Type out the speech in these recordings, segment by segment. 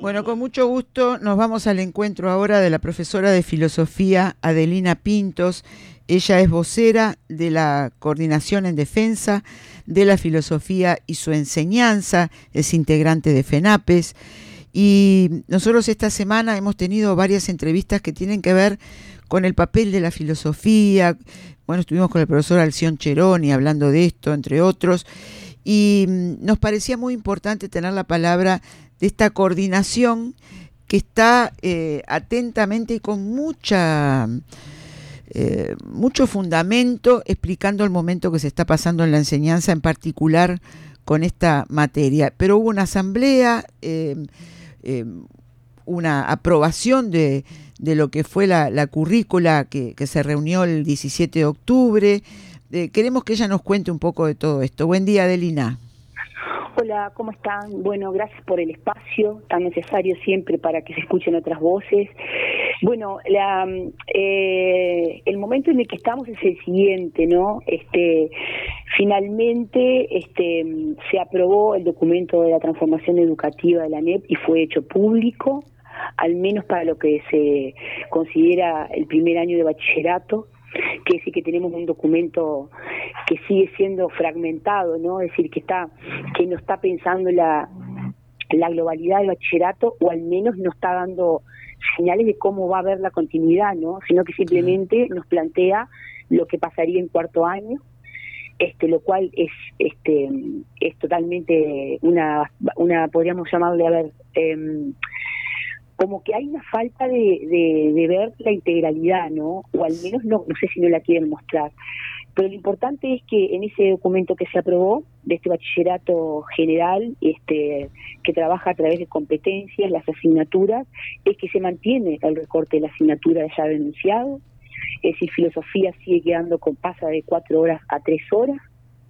Bueno, con mucho gusto nos vamos al encuentro ahora de la profesora de filosofía Adelina Pintos. Ella es vocera de la Coordinación en Defensa de la Filosofía y su Enseñanza, es integrante de FENAPES. Y nosotros esta semana hemos tenido varias entrevistas que tienen que ver con el papel de la filosofía. Bueno, estuvimos con el profesor Alción Cheroni hablando de esto, entre otros, y nos parecía muy importante tener la palabra de esta coordinación que está atentamente y con mucho fundamento explicando el momento que se está pasando en la enseñanza, en particular con esta materia. Pero hubo una asamblea, una aprobación de lo que fue la currícula que se reunió el 17 de octubre. Queremos que ella nos cuente un poco de todo esto. Buen día, Adelina. Hola, ¿cómo están? Bueno, gracias por el espacio tan necesario siempre para que se escuchen otras voces. Bueno, el momento en el que estamos es el siguiente, ¿no? Finalmente se aprobó el documento de la transformación educativa de la ANEP y fue hecho público, al menos para lo que se considera el primer año de bachillerato. Que sí que tenemos un documento que sigue siendo fragmentado, ¿no? Es decir, que no está pensando la globalidad del bachillerato, o al menos no está dando señales de cómo va a haber la continuidad, ¿no? Sino que simplemente nos plantea lo que pasaría en cuarto año, lo cual es totalmente una podríamos llamarle, como que hay una falta de ver la integralidad, ¿no? O al menos no sé si no la quieren mostrar. Pero lo importante es que en ese documento que se aprobó, de este bachillerato general, que trabaja a través de competencias, las asignaturas, es que se mantiene el recorte de la asignatura ya denunciado. Es decir, filosofía sigue quedando pasa de 4 horas a 3 horas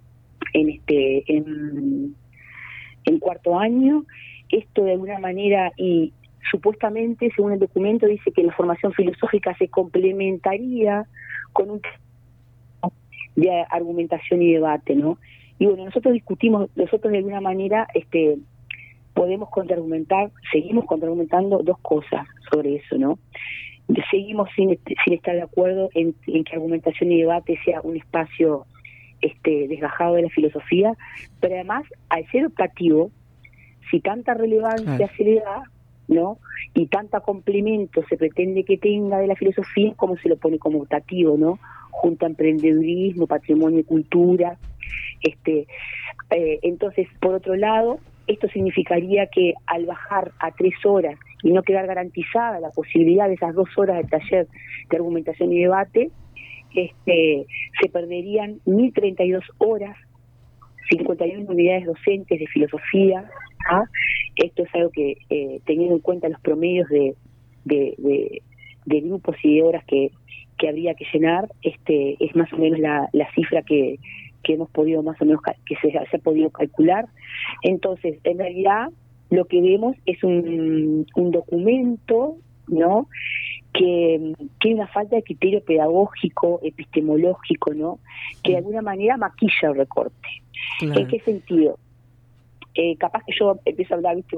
en cuarto año. Esto de alguna manera, y supuestamente, según el documento, dice que la formación filosófica se complementaría con un de argumentación y debate, ¿no? Y bueno, nosotros de alguna manera podemos seguimos contraargumentando dos cosas sobre eso, ¿no? Seguimos sin estar de acuerdo en que argumentación y debate sea un espacio desgajado de la filosofía, pero además, al ser optativo, si tanta relevancia se le da, ¿no? Y tanta complemento se pretende que tenga de la filosofía, como se lo pone como optativo, ¿no? Junto a emprendedurismo, patrimonio y cultura. Entonces, por otro lado, esto significaría que al bajar a 3 horas y no quedar garantizada la posibilidad de esas 2 horas de taller de argumentación y debate, se perderían 1.032 horas, 51 unidades docentes de filosofía. Esto es algo que, teniendo en cuenta los promedios de grupos y de horas que habría que llenar, es más o menos la cifra que hemos podido más o menos que se ha podido calcular. Entonces, en realidad, lo que vemos es un documento, ¿no?, que hay una falta de criterio pedagógico, epistemológico, ¿no?, que de alguna manera maquilla el recorte. Claro. ¿En qué sentido? Capaz que yo empiezo a hablar, ¿viste?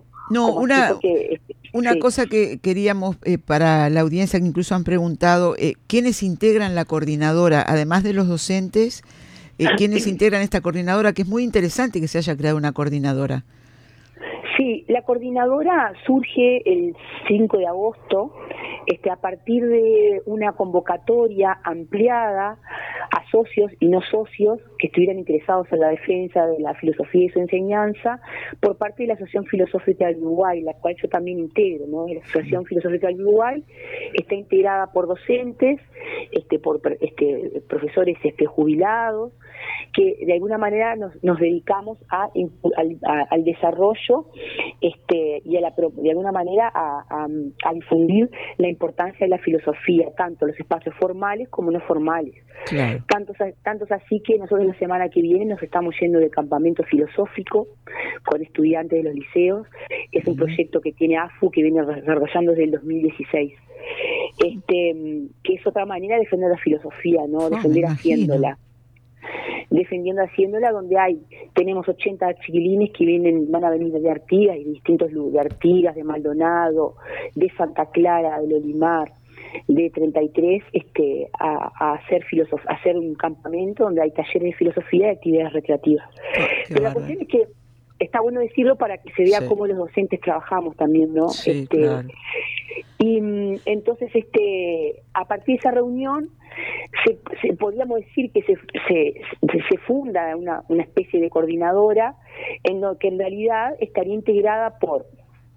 Una cosa que queríamos para la audiencia, que incluso han preguntado, ¿quiénes integran la coordinadora? Además de los docentes, ¿quiénes integran esta coordinadora? Que es muy interesante que se haya creado una coordinadora. Sí, la coordinadora surge el 5 de agosto, a partir de una convocatoria ampliada a socios y no socios que estuvieran interesados en la defensa de la filosofía y su enseñanza por parte de la Asociación Filosófica del Uruguay, la cual yo también integro, ¿no? La Asociación Filosófica del Uruguay está integrada por docentes, por profesores jubilados, que de alguna manera nos dedicamos al desarrollo y de alguna manera a difundir la importancia de la filosofía, tanto en los espacios formales como no formales. Claro. Tantos así que nosotros la semana que viene nos estamos yendo de campamento filosófico con estudiantes de los liceos. Es un proyecto que tiene AFU, que viene desarrollando desde el 2016. Que es otra manera de defender la filosofía, ¿no? Defender haciéndola. Defendiendo Haciéndola, donde tenemos 80 chiquilines que van a venir de Artigas y de distintos lugares, de Artigas, de Maldonado, de Santa Clara, del Olimar, de 33, a hacer un campamento donde hay talleres de filosofía y actividades recreativas. Pero la cuestión es que está bueno decirlo para que se vea cómo los docentes trabajamos también, ¿no? Sí, claro. Y entonces, a partir de esa reunión, podríamos decir que se funda una especie de coordinadora, en lo que en realidad estaría integrada por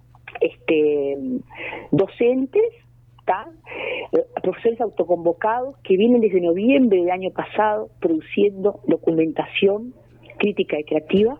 docentes, profesores autoconvocados que vienen desde noviembre del año pasado produciendo documentación crítica y creativa,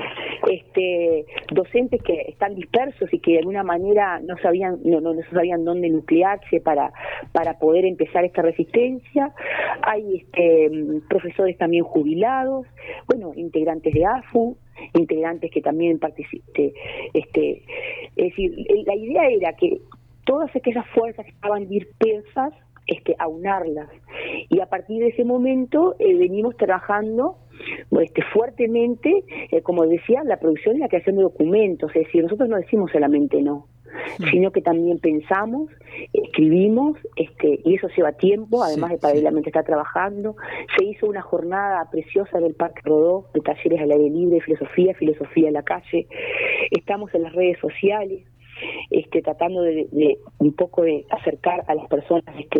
docentes que están dispersos y que de alguna manera no sabían dónde nuclearse para poder empezar esta resistencia. Hay profesores también jubilados, bueno, integrantes de AFU, integrantes que también participan. Es decir, la idea era que todas aquellas fuerzas que estaban dispersas, aunarlas. Y a partir de ese momento venimos trabajando fuertemente, como decía, la producción y la creación de documentos. Es decir, nosotros no decimos solamente no, sino que también pensamos, escribimos, y eso lleva tiempo, además de paralelamente estar trabajando. Se hizo una jornada preciosa en el Parque Rodó, de talleres al aire libre, filosofía en la calle. Estamos en las redes sociales, tratando de un poco de acercar a las personas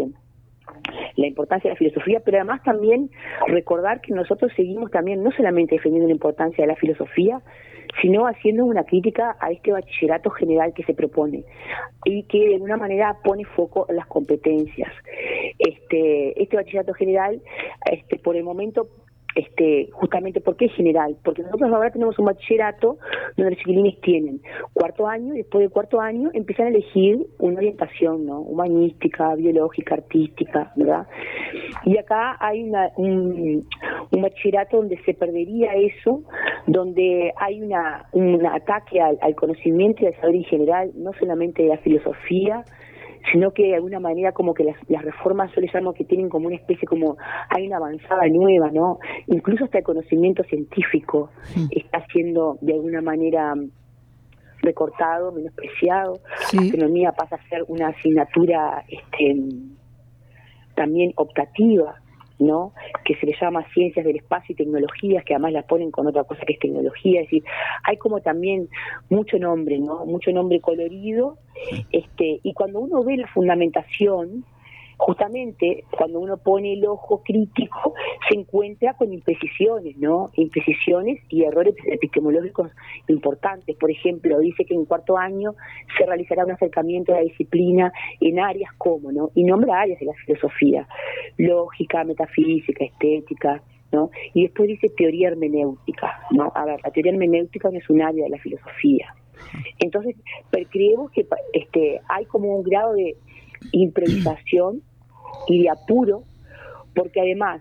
la importancia de la filosofía, pero además también recordar que nosotros seguimos también no solamente defendiendo la importancia de la filosofía, sino haciendo una crítica a este bachillerato general que se propone y que de alguna manera pone foco en las competencias. Este bachillerato general, por el momento, justamente, ¿por qué general? Porque nosotros ahora tenemos un bachillerato donde los chiquilines tienen cuarto año y después del cuarto año empiezan a elegir una orientación, ¿no? Humanística, biológica, artística, ¿verdad? Y acá hay un bachillerato donde se perdería eso, donde hay un ataque al conocimiento y al saber en general, no solamente de la filosofía, sino que de alguna manera como que las reformas, yo les llamo que tienen como una especie, como hay una avanzada nueva, ¿no? Incluso hasta el conocimiento científico está siendo de alguna manera recortado, menospreciado. Astronomía pasa a ser una asignatura también optativa, ¿no? Que se le llama ciencias del espacio y tecnologías, que además la ponen con otra cosa que es tecnología. Es decir, hay como también mucho nombre, ¿no? Mucho nombre colorido, y cuando uno ve la fundamentación, justamente cuando uno pone el ojo crítico, se encuentra con imprecisiones, ¿no? Imprecisiones y errores epistemológicos importantes. Por ejemplo, dice que en cuarto año se realizará un acercamiento a la disciplina en áreas como, ¿no? Y nombra áreas de la filosofía: lógica, metafísica, estética, ¿no? Y después dice teoría hermenéutica, ¿no? A ver, la teoría hermenéutica no es un área de la filosofía. Entonces, creemos que hay como un grado de improvisación y de apuro, porque además,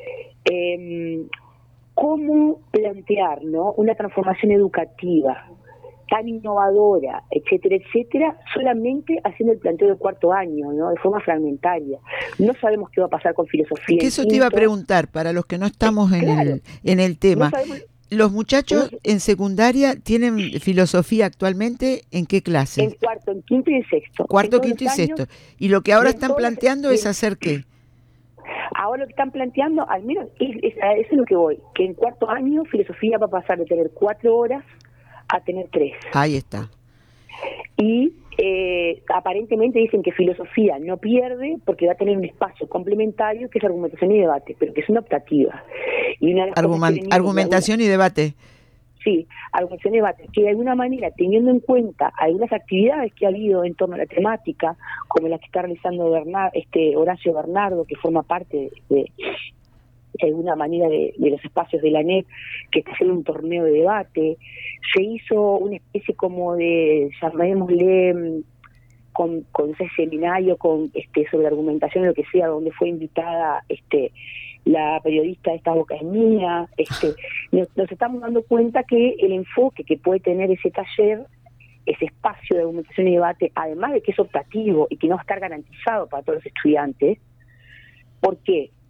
¿cómo plantear, ¿no?, una transformación educativa tan innovadora, etcétera, solamente haciendo el planteo del cuarto año, ¿no?, de forma fragmentaria? No sabemos qué va a pasar con filosofía. Que eso te iba a preguntar, para los que no estamos en el tema. No. ¿Los muchachos en secundaria tienen filosofía actualmente en qué clase? En cuarto, en quinto y en sexto. Cuarto, quinto y sexto. ¿Y lo que ahora están planteando es hacer qué? Ahora lo que están planteando, al menos, eso es lo que voy, que en cuarto año filosofía va a pasar de tener 4 horas a tener 3. Ahí está. Y aparentemente dicen que filosofía no pierde porque va a tener un espacio complementario que es argumentación y debate, pero que es una optativa. Y una de las argumentación y debate. Sí, argumentación y debate, que de alguna manera, teniendo en cuenta algunas actividades que ha habido en torno a la temática, como la que está realizando Horacio Bernardo, que forma parte de alguna manera de los espacios de la NEP, que está haciendo un torneo de debate. Se hizo una especie como de, llamémosle, con ese seminario sobre argumentación, lo que sea, donde fue invitada la periodista Esta Boca es Mía. Nos estamos dando cuenta que el enfoque que puede tener ese taller, ese espacio de argumentación y debate, además de que es optativo y que no va a estar garantizado para todos los estudiantes. ¿Por qué?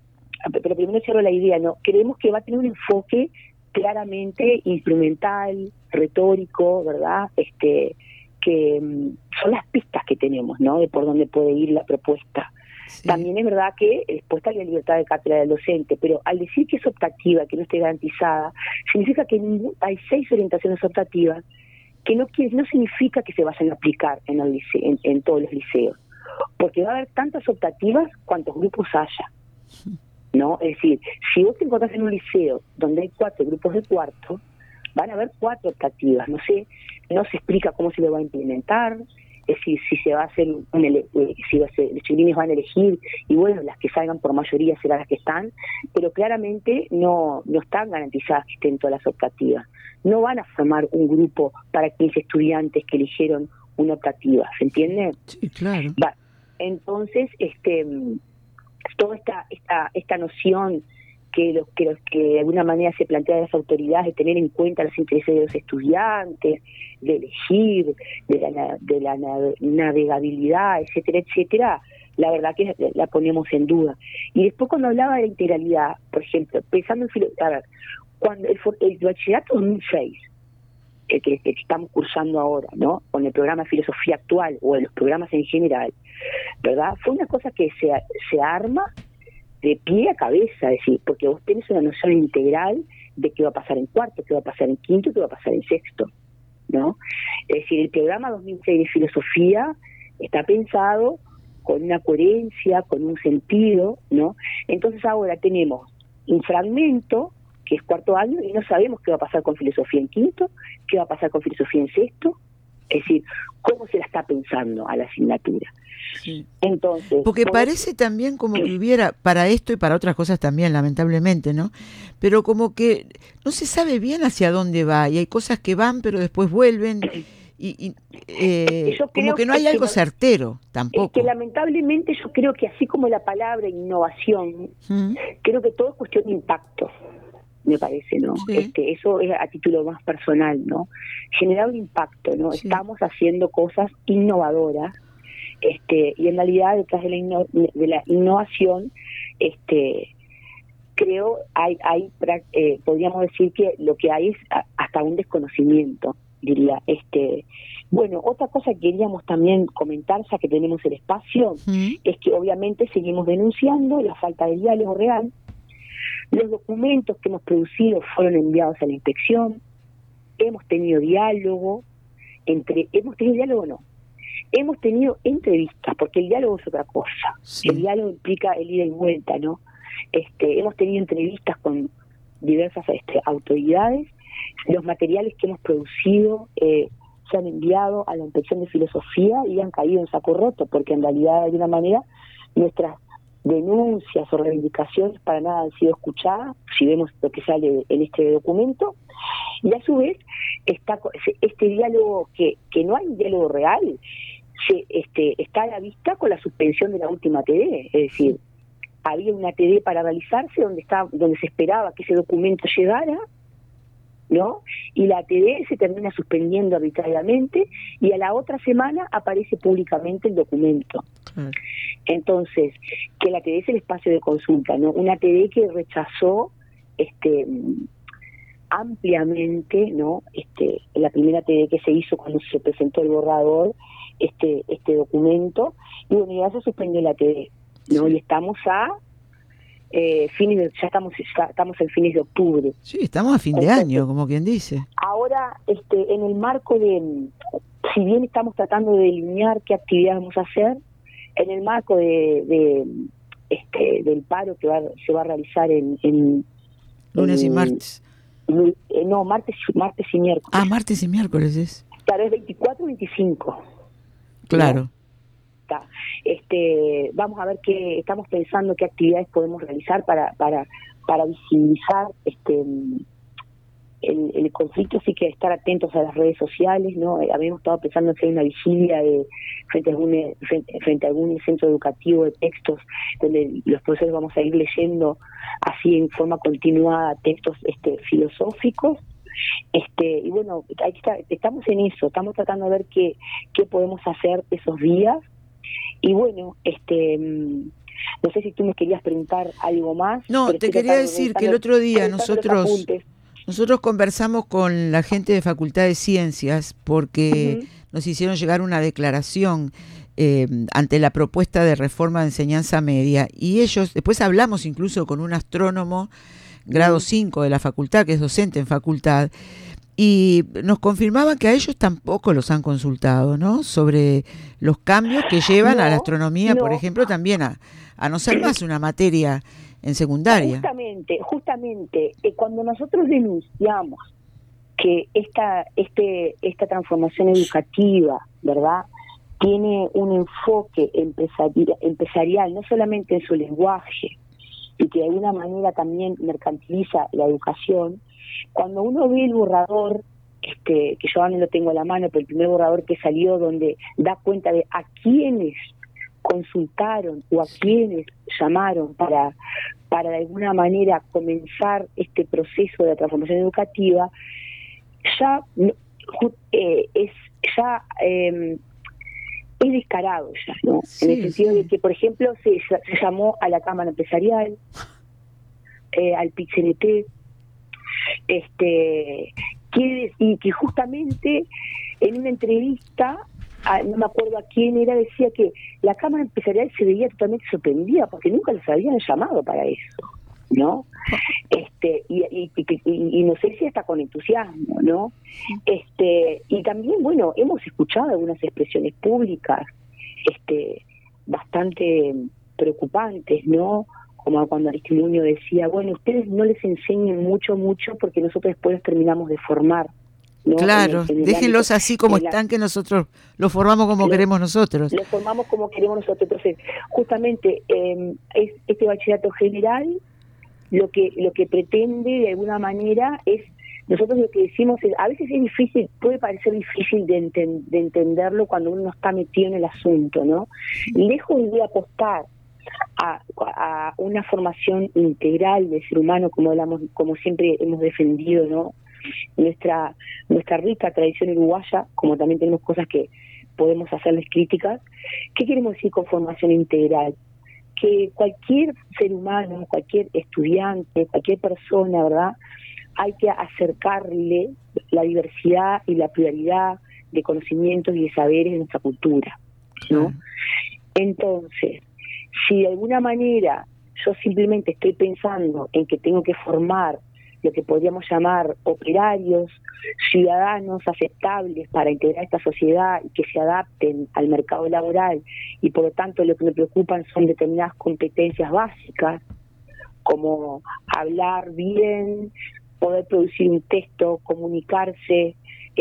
pero primero cierro la idea, ¿no? Creemos que va a tener un enfoque claramente instrumental, retórico, ¿verdad? Que son las pistas que tenemos, ¿no? De por dónde puede ir la propuesta. Sí. También es verdad que después está la libertad de cátedra del docente, pero al decir que es optativa, que no esté garantizada, significa que hay 6 orientaciones optativas que no significa que se vayan a aplicar en todos los liceos, porque va a haber tantas optativas cuantos grupos haya, ¿no? Es decir, si vos te encontrás en un liceo donde hay 4 grupos de cuarto, van a haber 4 optativas, no se explica cómo se lo va a implementar, es decir, si se va a hacer si los chiquilines van a elegir, y bueno, las que salgan por mayoría serán las que están, pero claramente no están garantizadas que estén todas las optativas. No van a formar un grupo para 15 estudiantes que eligieron una optativa, ¿se entiende? Sí, claro. Entonces, toda esta noción que de alguna manera se plantea de las autoridades de tener en cuenta los intereses de los estudiantes, de elegir, de la navegabilidad, etcétera, etcétera, la verdad que la ponemos en duda. Y después cuando hablaba de la integralidad, por ejemplo, pensando en cuando el bachillerato 2006, que estamos cursando ahora, ¿no? Con el programa de filosofía actual o en los programas en general, ¿verdad? Fue una cosa que se arma de pie a cabeza, es decir, porque vos tenés una noción integral de qué va a pasar en cuarto, qué va a pasar en quinto, qué va a pasar en sexto, ¿no? Es decir, el programa 2006 de filosofía está pensado con una coherencia, con un sentido, ¿no? Entonces ahora tenemos un fragmento que es cuarto año y no sabemos qué va a pasar con filosofía en quinto, qué va a pasar con filosofía en sexto, es decir, cómo se la está pensando a la asignatura. Sí. Entonces, porque parece también como que hubiera, para esto y para otras cosas también, lamentablemente, ¿no? Pero como que no se sabe bien hacia dónde va, y hay cosas que van pero después vuelven, y como que no hay algo certero tampoco. Es que lamentablemente yo creo que así como la palabra innovación, creo que todo es cuestión de impacto, me parece, ¿no? Sí. Eso es a título más personal, ¿no? Generar un impacto, ¿no? Sí. Estamos haciendo cosas innovadoras, y en realidad detrás de la innovación, creo podríamos decir que lo que hay es hasta un desconocimiento, diría. Bueno, otra cosa que queríamos también comentar, ya que tenemos el espacio, es que obviamente seguimos denunciando la falta de diálogo real. Los documentos que hemos producido fueron enviados a la inspección, hemos tenido diálogo, hemos tenido entrevistas, porque el diálogo es otra cosa, sí. El diálogo implica el ida y vuelta, ¿no? Hemos tenido entrevistas con diversas autoridades, los materiales que hemos producido se han enviado a la inspección de filosofía y han caído en saco roto, porque en realidad de alguna manera nuestras denuncias o reivindicaciones para nada han sido escuchadas, si vemos lo que sale en este documento, y a su vez está este diálogo que no hay un diálogo real, está a la vista con la suspensión de la última TD, es decir, había una TD para realizarse donde se esperaba que ese documento llegara, ¿no? Y la TD se termina suspendiendo arbitrariamente y a la otra semana aparece públicamente el documento. Entonces, que la TD es el espacio de consulta, ¿no? Una TD que rechazó ampliamente, ¿no? La primera TD que se hizo cuando se presentó el borrador, este documento, y bueno, ya se suspendió la TD, ¿no? Y estamos estamos en fines de octubre. Sí, estamos a fin de año, como quien dice. Ahora, en el marco si bien estamos tratando de delinear qué actividades vamos a hacer, en el marco del paro que se va a realizar en lunes y martes. No, martes y miércoles. Ah, martes y miércoles es. Claro, es 24 y 25. Claro. ¿No? Vamos a ver estamos pensando qué actividades podemos realizar para visibilizar el conflicto, sí que estar atentos a las redes sociales, ¿no? Habíamos estado pensando en hacer una vigilia frente a algún centro educativo de textos donde los profesores vamos a ir leyendo así en forma continuada textos filosóficos. Y bueno, estamos en eso, estamos tratando de ver qué podemos hacer esos días. Y bueno, No sé si tú me querías preguntar algo más. No, te quería decir que el otro día nosotros conversamos con la gente de Facultad de Ciencias porque nos hicieron llegar una declaración ante la propuesta de reforma de enseñanza media, y después hablamos incluso con un astrónomo grado 5 de la facultad, que es docente en facultad, y nos confirmaban que a ellos tampoco los han consultado, ¿no? Sobre los cambios que llevan a la astronomía, por ejemplo, también a no ser más una materia en secundaria. Justamente, cuando nosotros denunciamos que esta transformación educativa, ¿verdad?, tiene un enfoque empresarial, no solamente en su lenguaje, y que de alguna manera también mercantiliza la educación. Cuando uno ve el borrador, que yo ahora no lo tengo a la mano, pero el primer borrador que salió, donde da cuenta de a quiénes consultaron o a quiénes llamaron para de alguna manera comenzar este proceso de transformación educativa, ya es descarado ya, ¿no? Sí, en el sentido de que, por ejemplo, se llamó a la Cámara Empresarial, al PIT-CNT, y que justamente en una entrevista, no me acuerdo a quién era, decía que la Cámara Empresarial se veía totalmente sorprendida porque nunca los habían llamado para eso, ¿no? Y no sé si hasta con entusiasmo, ¿no? Y también, bueno, hemos escuchado algunas expresiones públicas bastante preocupantes, ¿no? Como cuando Aristimuño decía, bueno, ustedes no les enseñen mucho porque nosotros después los terminamos de formar, ¿no? Claro, déjenlos así como están, que nosotros los formamos como queremos nosotros. Los formamos como queremos nosotros. Entonces, justamente, este bachillerato general lo que pretende de alguna manera es, nosotros lo que decimos es, a veces es difícil, puede parecer difícil de entenderlo cuando uno no está metido en el asunto, ¿no? Lejos de apostar a una formación integral del ser humano, como siempre hemos defendido, ¿no? Nuestra rica tradición uruguaya, como también tenemos cosas que podemos hacerles críticas. ¿Qué queremos decir con formación integral? Que cualquier ser humano, cualquier estudiante, cualquier persona, ¿verdad?, hay que acercarle la diversidad y la pluralidad de conocimientos y de saberes de nuestra cultura, ¿no? Entonces, si de alguna manera yo simplemente estoy pensando en que tengo que formar lo que podríamos llamar operarios, ciudadanos aceptables para integrar esta sociedad y que se adapten al mercado laboral, y por lo tanto lo que me preocupan son determinadas competencias básicas, como hablar bien, poder producir un texto, comunicarse,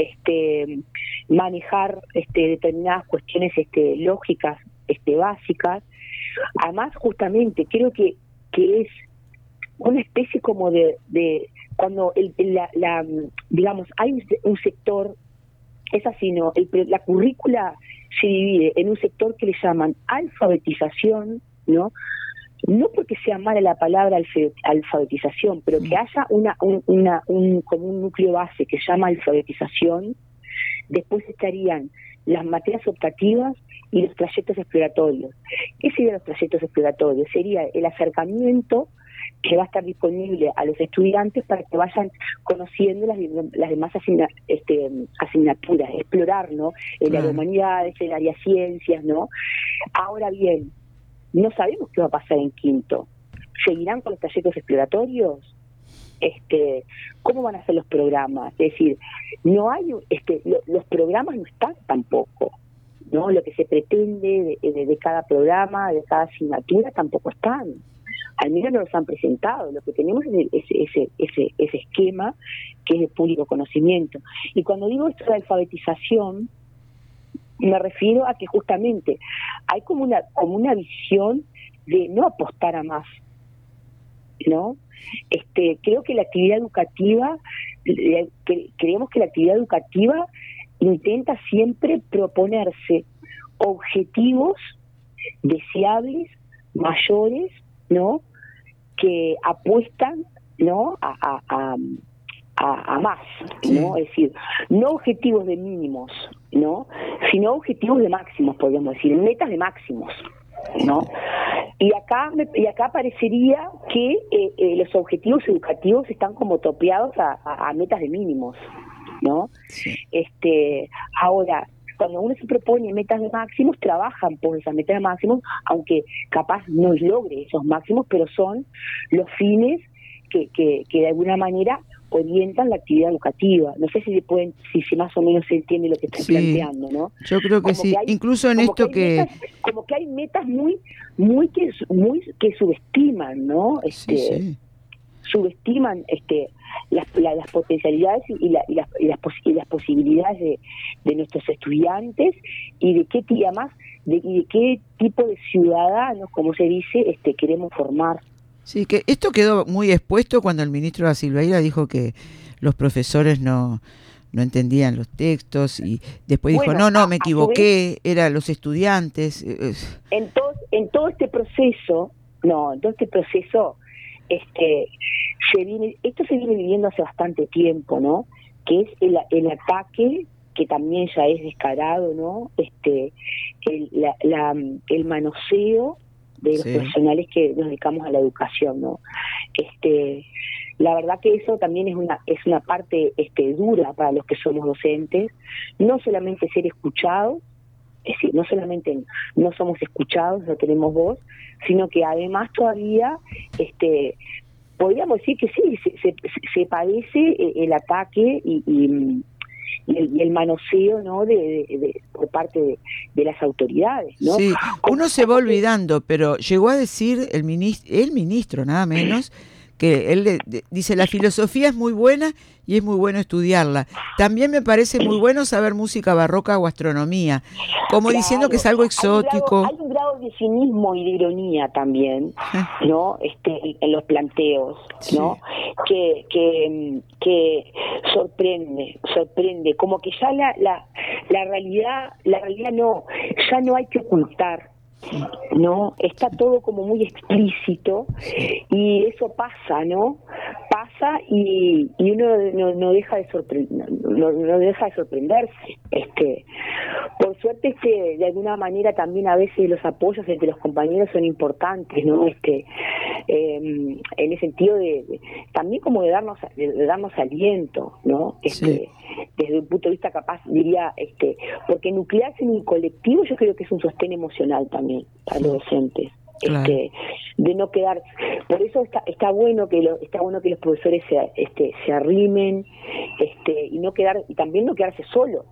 manejar determinadas cuestiones lógicas básicas. Además, justamente, creo que es una especie como de cuando digamos, hay un sector, es así, ¿no? La currícula se divide en un sector que le llaman alfabetización, ¿no? No porque sea mala la palabra alfabetización, pero que haya como un núcleo base que se llama alfabetización. Después estarían las materias optativas y los trayectos exploratorios. ¿Qué serían los trayectos exploratorios? Sería el acercamiento que va a estar disponible a los estudiantes para que vayan conociendo las demás asignaturas, explorar, ¿no? El área de humanidades, el área de ciencias, ¿no? Ahora bien, no sabemos qué va a pasar en quinto. ¿Seguirán con los trayectos exploratorios? ¿Cómo van a ser los programas? Es decir, no hay los programas no están tampoco, ¿no? Lo que se pretende de cada programa, de cada asignatura, tampoco están. Al menos no los han presentado. Lo que tenemos es ese esquema que es de público conocimiento. Y cuando digo esto de alfabetización, me refiero a que justamente hay como una visión de no apostar a más, ¿no? Creo que la actividad educativa, creemos que la actividad educativa intenta siempre proponerse objetivos deseables, mayores, ¿no?, que apuestan, ¿no?, a más, ¿no? Es decir, no objetivos de mínimos, ¿no?, sino objetivos de máximos, podríamos decir, metas de máximos, ¿no? y acá parecería que los objetivos educativos están como topeados a metas de mínimos, ¿no? Sí. Ahora, cuando uno se propone metas de máximos, trabajan por esas metas de máximos, aunque capaz no logre esos máximos, pero son los fines que de alguna manera orientan la actividad educativa. No sé si más o menos se entiende lo que estoy planteando, ¿no? Yo creo que sí, incluso en esto como que hay metas muy que subestiman, ¿no? Sí. Subestiman las potencialidades y las posibilidades de nuestros estudiantes y de qué tipo de ciudadanos, como se dice, queremos formar. Sí, que esto quedó muy expuesto cuando el ministro da Silveira dijo que los profesores no entendían los textos y después dijo, no, me equivoqué, eran los estudiantes. En todo este proceso, esto se viene viviendo hace bastante tiempo, ¿no? Que es el ataque, que también ya es descarado, ¿no? El manoseo de los profesionales que nos dedicamos a la educación, ¿no? La verdad que eso también es una parte dura para los que somos docentes, no solamente ser escuchados, es decir, no solamente no somos escuchados, no tenemos voz, sino que además todavía podríamos decir que sí, se padece el ataque y el manoseo, ¿no? Por parte de las autoridades, ¿no? Sí, uno se va olvidando, pero llegó a decir el ministro nada menos, que él dice, la filosofía es muy buena y es muy bueno estudiarla. También me parece muy bueno saber música barroca o astronomía, como diciendo que es algo exótico. Hay un grado de cinismo y de ironía también, ¿no? En los planteos, ¿no? Sí. Que sorprende, como que ya la realidad ya no hay que ocultar. No, está todo como muy explícito y eso pasa, ¿no? Pasa y uno no deja de sorprenderse. Por suerte de alguna manera también a veces los apoyos entre los compañeros son importantes, ¿no? En el sentido de también como de darnos aliento, ¿no? Desde un punto de vista capaz diría, porque nuclearse en un colectivo yo creo que es un sostén emocional también para los docentes. Claro. De no quedar, por eso está bueno que los profesores se arrimen, y también no quedarse solo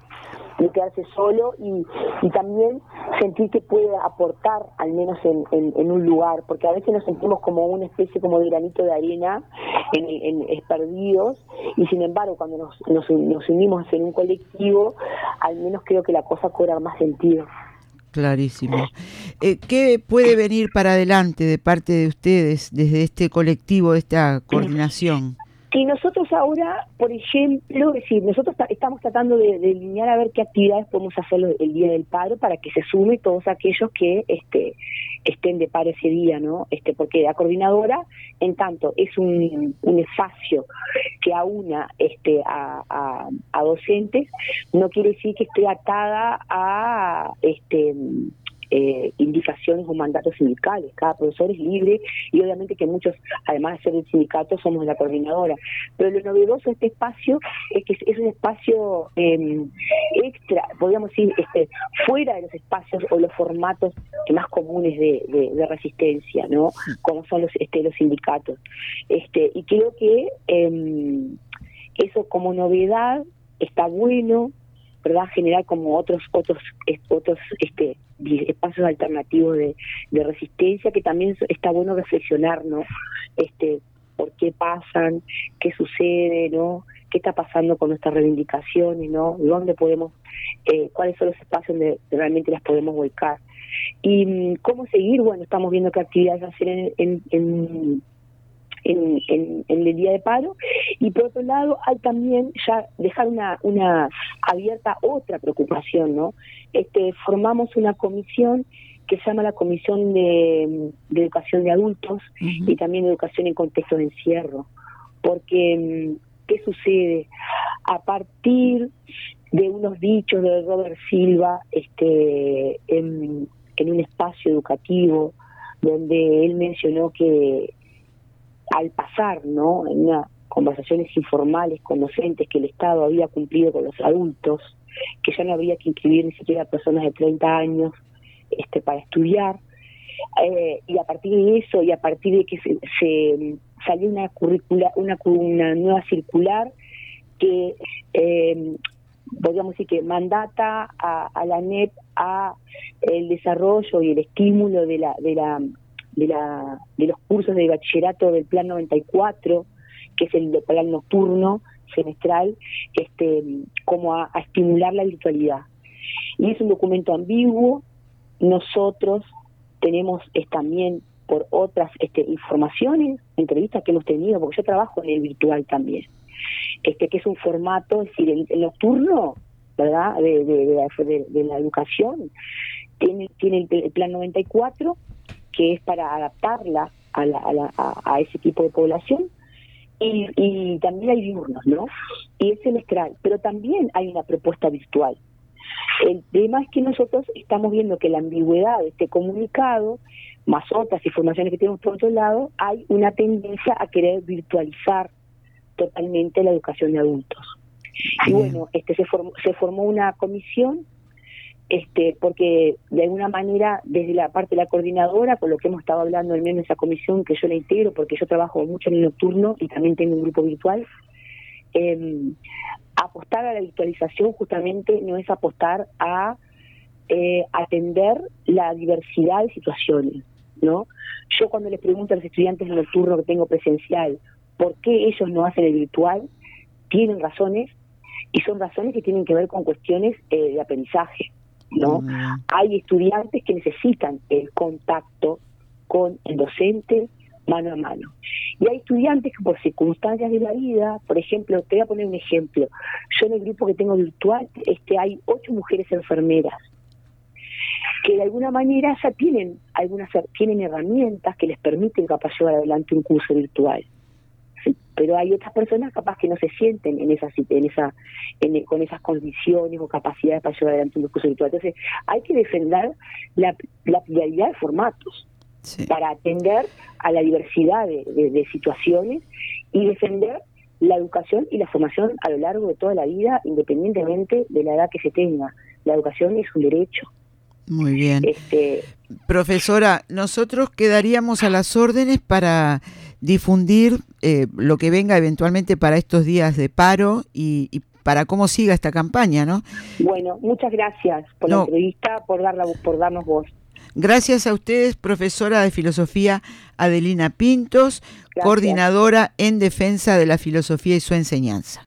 y también sentir que puede aportar al menos en un lugar, porque a veces nos sentimos como una especie como de granito de arena perdidos, y sin embargo cuando nos unimos en un colectivo, al menos creo que la cosa cobra más sentido. Clarísimo. ¿Qué puede venir para adelante de parte de ustedes desde este colectivo, esta coordinación? Sí, nosotros ahora, por ejemplo, nosotros estamos tratando de delinear a ver qué actividades podemos hacer el día del paro para que se sume todos aquellos que estén de paro ese día, ¿no? Porque la coordinadora, en tanto, es un espacio que aúna a docentes, no quiere decir que esté atada a indicaciones o mandatos sindicales. Cada profesor es libre y obviamente que muchos, además de ser del sindicato, somos la coordinadora. Pero lo novedoso de este espacio es que es un espacio extra, podríamos decir, fuera de los espacios o los formatos más comunes de resistencia, ¿no? Como son los sindicatos. Y creo que eso como novedad está bueno, ¿verdad? Generar como otros espacios alternativos de resistencia, que también está bueno reflexionar, ¿no? Por qué pasan, qué sucede, ¿no? Qué está pasando con nuestras reivindicaciones, ¿no? ¿Dónde podemos, cuáles son los espacios donde realmente las podemos volcar? Y cómo seguir, bueno, estamos viendo qué actividades hacer en el día de paro, y por otro lado hay también ya dejar una abierta otra preocupación, ¿no? Formamos una comisión que se llama la Comisión de Educación de Adultos y también de Educación en Contexto de Encierro, porque ¿qué sucede? A partir de unos dichos de Robert Silva en un espacio educativo donde él mencionó que al pasar, ¿no?, en unas conversaciones informales con docentes, que el Estado había cumplido con los adultos, que ya no habría que inscribir ni siquiera personas de 30 años para estudiar, y a partir de eso, y a partir de que se salió una nueva circular que podríamos decir que mandata a la ANEP a el desarrollo y el estímulo de los cursos de bachillerato del Plan 94, que es el plan nocturno semestral, como a estimular la virtualidad. Y es un documento ambiguo. Nosotros tenemos también por otras informaciones, entrevistas que hemos tenido, porque yo trabajo en el virtual también, que es un formato, es decir, el nocturno, ¿verdad?, de la educación, tiene el plan 94, que es para adaptarla a ese tipo de población, y también hay diurnos, ¿no? Y es semestral, pero también hay una propuesta virtual. El tema es que nosotros estamos viendo que la ambigüedad de este comunicado, más otras informaciones que tenemos por otro lado, hay una tendencia a querer virtualizar totalmente la educación de adultos. Y bueno, se formó una comisión, porque de alguna manera desde la parte de la coordinadora, con lo que hemos estado hablando al menos en esa comisión, que yo la integro porque yo trabajo mucho en el nocturno y también tengo un grupo virtual, apostar a la virtualización justamente no es apostar a atender la diversidad de situaciones, ¿no? Yo cuando les pregunto a los estudiantes del nocturno que tengo presencial por qué ellos no hacen el virtual, tienen razones, y son razones que tienen que ver con cuestiones de aprendizaje, ¿no? Hay estudiantes que necesitan el contacto con el docente mano a mano, y hay estudiantes que por circunstancias de la vida, por ejemplo, te voy a poner un ejemplo, yo en el grupo que tengo virtual hay 8 mujeres enfermeras que de alguna manera ya tienen herramientas que les permiten capaz llevar adelante un curso virtual, pero hay otras personas capaz que no se sienten con esas condiciones o capacidades para llevar adelante un curso virtual. Entonces hay que defender la pluralidad de formatos, sí, para atender a la diversidad de situaciones y defender la educación y la formación a lo largo de toda la vida, independientemente de la edad que se tenga. La educación es un derecho. Muy bien. Profesora, nosotros quedaríamos a las órdenes para difundir lo que venga eventualmente para estos días de paro y para cómo siga esta campaña, ¿no? Bueno, muchas gracias por la entrevista, por darnos voz. Gracias a ustedes, profesora de filosofía Adelina Pintos, gracias, coordinadora en defensa de la filosofía y su enseñanza.